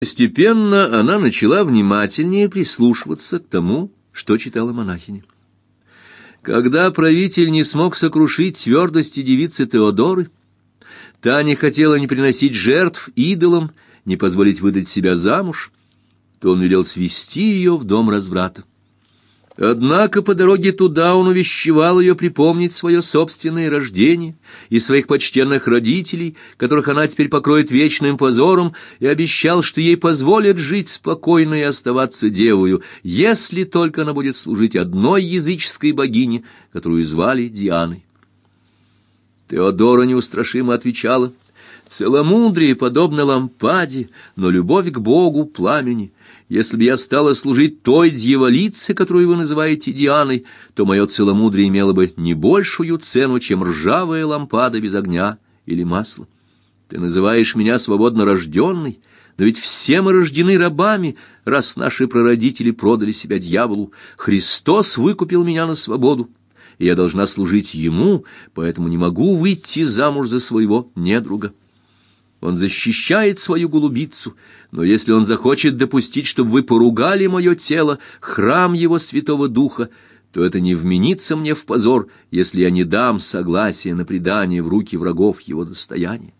Постепенно она начала внимательнее прислушиваться к тому, что читала монахиня. Когда правитель не смог сокрушить твердости девицы Теодоры, та не хотела ни приносить жертв идолам, ни позволить выдать себя замуж, то он велел свести ее в дом разврата. Однако по дороге туда он увещевал ее припомнить свое собственное рождение и своих почтенных родителей, которых она теперь покроет вечным позором, и обещал, что ей позволят жить спокойно и оставаться девою, если только она будет служить одной языческой богине, которую звали Дианой. Теодора неустрашимо отвечала: «Целомудрие подобно лампаде, но любовь к Богу — пламени. Если бы я стала служить той дьяволице, которую вы называете Дианой, то мое целомудрие имело бы не большую цену, чем ржавая лампада без огня или масла. Ты называешь меня свободно рожденной, но ведь все мы рождены рабами, раз наши прародители продали себя дьяволу. Христос выкупил меня на свободу, и я должна служить Ему, поэтому не могу выйти замуж за своего недруга. Он защищает свою голубицу, но если он захочет допустить, чтобы вы поругали мое тело, храм его Святого Духа, то это не вменится мне в позор, если я не дам согласия на предание в руки врагов его достояния».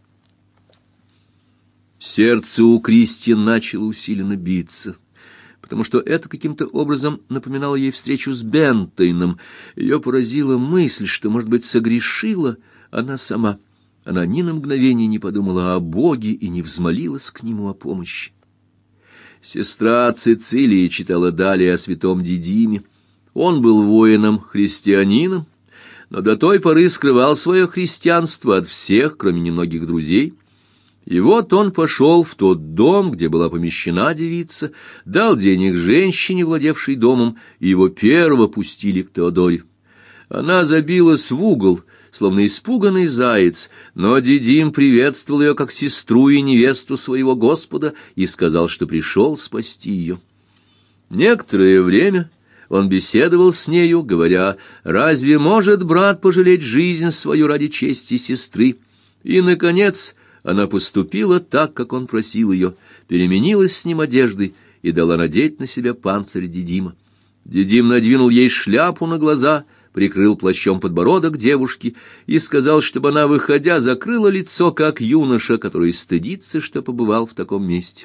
Сердце у Кристин начало усиленно биться, потому что это каким-то образом напоминало ей встречу с Бентейном. Ее поразила мысль, что, может быть, согрешила она сама. Она ни на мгновение не подумала о Боге и не взмолилась к Нему о помощи. Сестра Цицилия читала далее о святом Дидиме. Он был воином, христианином, но до той поры скрывал свое христианство от всех, кроме немногих друзей. И вот он пошел в тот дом, где была помещена девица, дал денег женщине, владевшей домом, и его первого пустили к Теодоре. Она забилась в угол, словно испуганный заяц, но Дидим приветствовал ее как сестру и невесту своего Господа и сказал, что пришел спасти ее. Некоторое время он беседовал с нею, говоря: «Разве может брат пожалеть жизнь свою ради чести сестры?» И, наконец, она поступила так, как он просил ее, переменилась с ним одеждой и дала надеть на себя панцирь Дидима. Дидим надвинул ей шляпу на глаза, прикрыл плащом подбородок девушки и сказал, чтобы она, выходя, закрыла лицо, как юноша, который стыдится, что побывал в таком месте.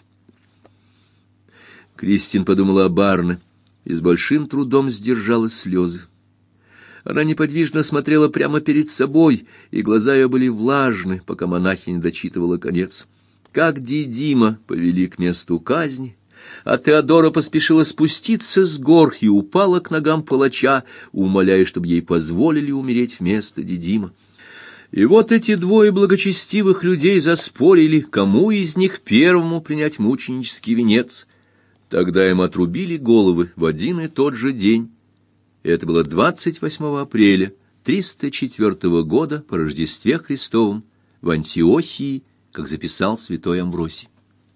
Кристин подумала о Барне и с большим трудом сдержала слезы. Она неподвижно смотрела прямо перед собой, и глаза ее были влажны, пока монахиня дочитывала конец. Как Дидима повели к месту казни, а Теодора поспешила спуститься с гор и упала к ногам палача, умоляя, чтобы ей позволили умереть вместо Дидима. И вот эти двое благочестивых людей заспорили, кому из них первому принять мученический венец. Тогда им отрубили головы в один и тот же день. И это было 28 апреля 304 года по Рождестве Христовом в Антиохии, как записал святой Амвросий.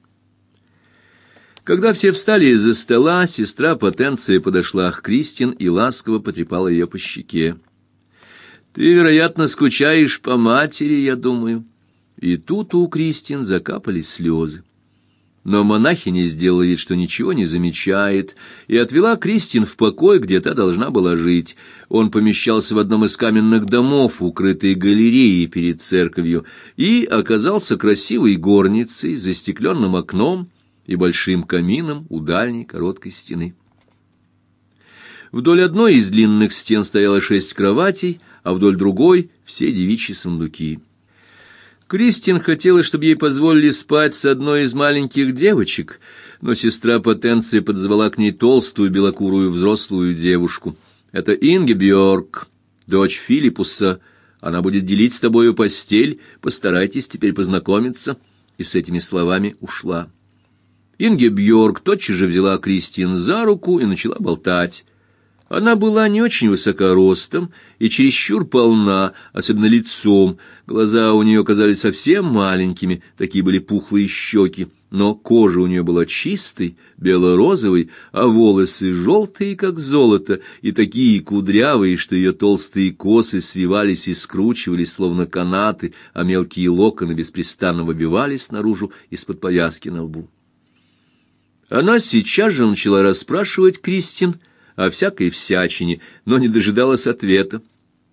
Когда все встали из-за стола, сестра Потенция подошла к Кристин и ласково потрепала ее по щеке. «Ты, вероятно, скучаешь по матери, я думаю». И тут у Кристин закапали слезы. Но монахиня сделала вид, что ничего не замечает, и отвела Кристин в покой, где та должна была жить. Он помещался в одном из каменных домов, укрытой галереей перед церковью, и оказался красивой горницей с застекленным окном и большим камином у дальней короткой стены. Вдоль одной из длинных стен стояло 6 кроватей, а вдоль другой — все девичьи сундуки. Кристин хотела, чтобы ей позволили спать с одной из маленьких девочек, но сестра Потенция подозвала к ней толстую белокурую взрослую девушку. «Это Ингебьорг, дочь Филиппуса. Она будет делить с тобою постель. Постарайтесь теперь познакомиться». И с этими словами ушла. Ингебьорг тотчас же взяла Кристин за руку и начала болтать. Она была не очень высока ростом и чересчур полна, особенно лицом. Глаза у нее казались совсем маленькими, такие были пухлые щеки, но кожа у нее была чистой, бело-розовой, а волосы желтые, как золото, и такие кудрявые, что ее толстые косы свивались и скручивались, словно канаты, а мелкие локоны беспрестанно выбивались наружу из-под повязки на лбу. Она сейчас же начала расспрашивать Кристин о всякой всячине, но не дожидалась ответа.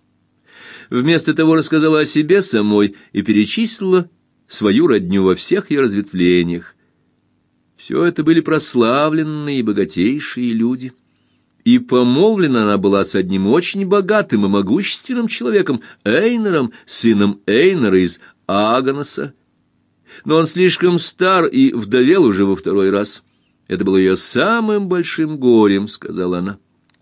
Вместо того рассказала о себе самой и перечислила свою родню во всех ее разветвлениях. Все это были прославленные и богатейшие люди. И помолвлена она была с одним очень богатым и могущественным человеком, Эйнером, сыном Эйнера из Аганаса. Но он слишком стар и вдовел уже во второй раз. Это было ее самым большим горем, сказала она.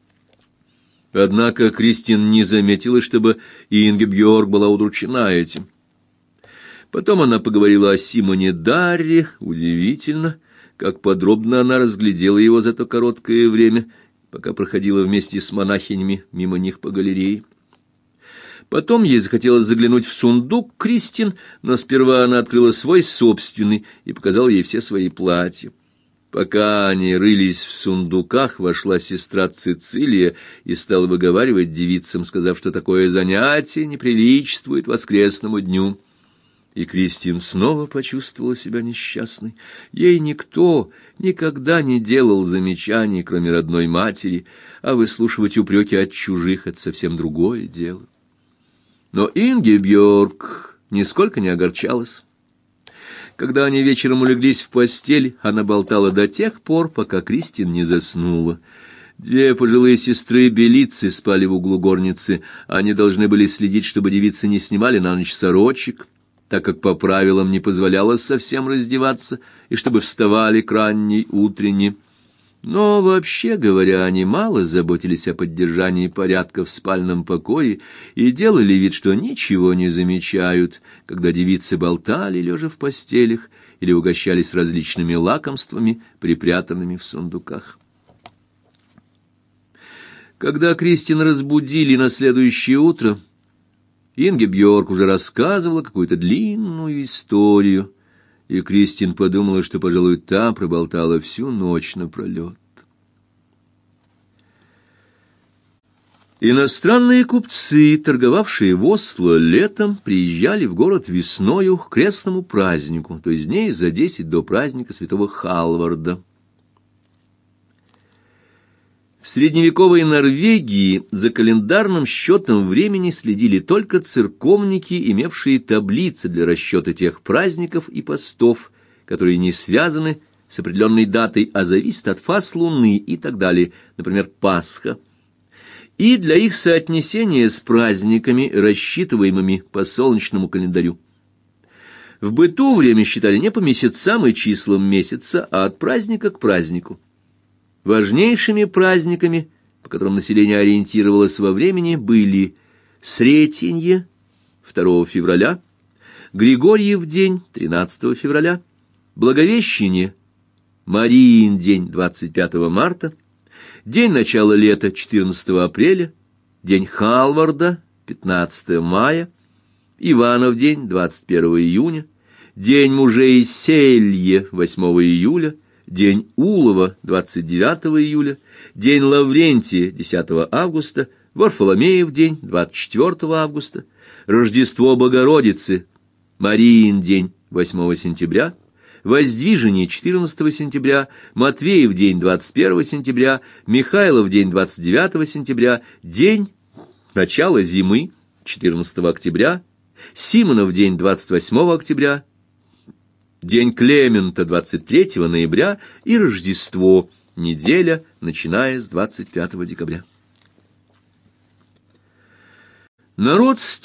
Однако Кристин не заметила, чтобы Ингебьорг была удручена этим. Потом она поговорила о Симоне Дарре. Удивительно, как подробно она разглядела его за то короткое время, пока проходила вместе с монахинями мимо них по галерее. Потом ей захотелось заглянуть в сундук Кристин, но сперва она открыла свой собственный и показала ей все свои платья. Пока они рылись в сундуках, вошла сестра Цицилия и стала выговаривать девицам, сказав, что такое занятие не приличествует воскресному дню. И Кристин снова почувствовала себя несчастной. Ей никто никогда не делал замечаний, кроме родной матери, а выслушивать упреки от чужих — это совсем другое дело. Но Ингебьорг нисколько не огорчалась. Когда они вечером улеглись в постель, она болтала до тех пор, пока Кристин не заснула. Две пожилые сестры Белицы спали в углу горницы. Они должны были следить, чтобы девицы не снимали на ночь сорочек, так как по правилам не позволялось совсем раздеваться, и чтобы вставали к ранней утренней. Но, вообще говоря, они мало заботились о поддержании порядка в спальном покое и делали вид, что ничего не замечают, когда девицы болтали, лежа в постелях, или угощались различными лакомствами, припрятанными в сундуках. Когда Кристин разбудили на следующее утро, Ингебьорг уже рассказывала какую-то длинную историю, и Кристин подумала, что, пожалуй, та проболтала всю ночь напролет. Иностранные купцы, торговавшие в Осло летом, приезжали в город весною к крестному празднику, то есть дней за 10 до праздника святого Халварда. В средневековой Норвегии за календарным счетом времени следили только церковники, имевшие таблицы для расчета тех праздников и постов, которые не связаны с определенной датой, а зависят от фаз луны и так далее, например, Пасха. И для их соотнесения с праздниками, рассчитываемыми по солнечному календарю. В быту время считали не по месяцам и числам месяца, а от праздника к празднику. Важнейшими праздниками, по которым население ориентировалось во времени, были Сретенье 2 февраля, Григорьев день 13 февраля, Благовещение, Мариин день 25 марта, день начала лета 14 апреля, день Халварда 15 мая, Иванов день 21 июня, день мужей Селье 8 июля, день Улова 29 июля, день Лаврентия 10 августа, Варфоломеев день 24 августа, Рождество Богородицы, Мариин день 8 сентября, Воздвижение 14 сентября, Матвеев день 21 сентября, Михайлов день 29 сентября, день начала зимы 14 октября, Симонов день 28 октября, день Клемента 23 ноября и Рождество, неделя, начиная с 25 декабря. Народ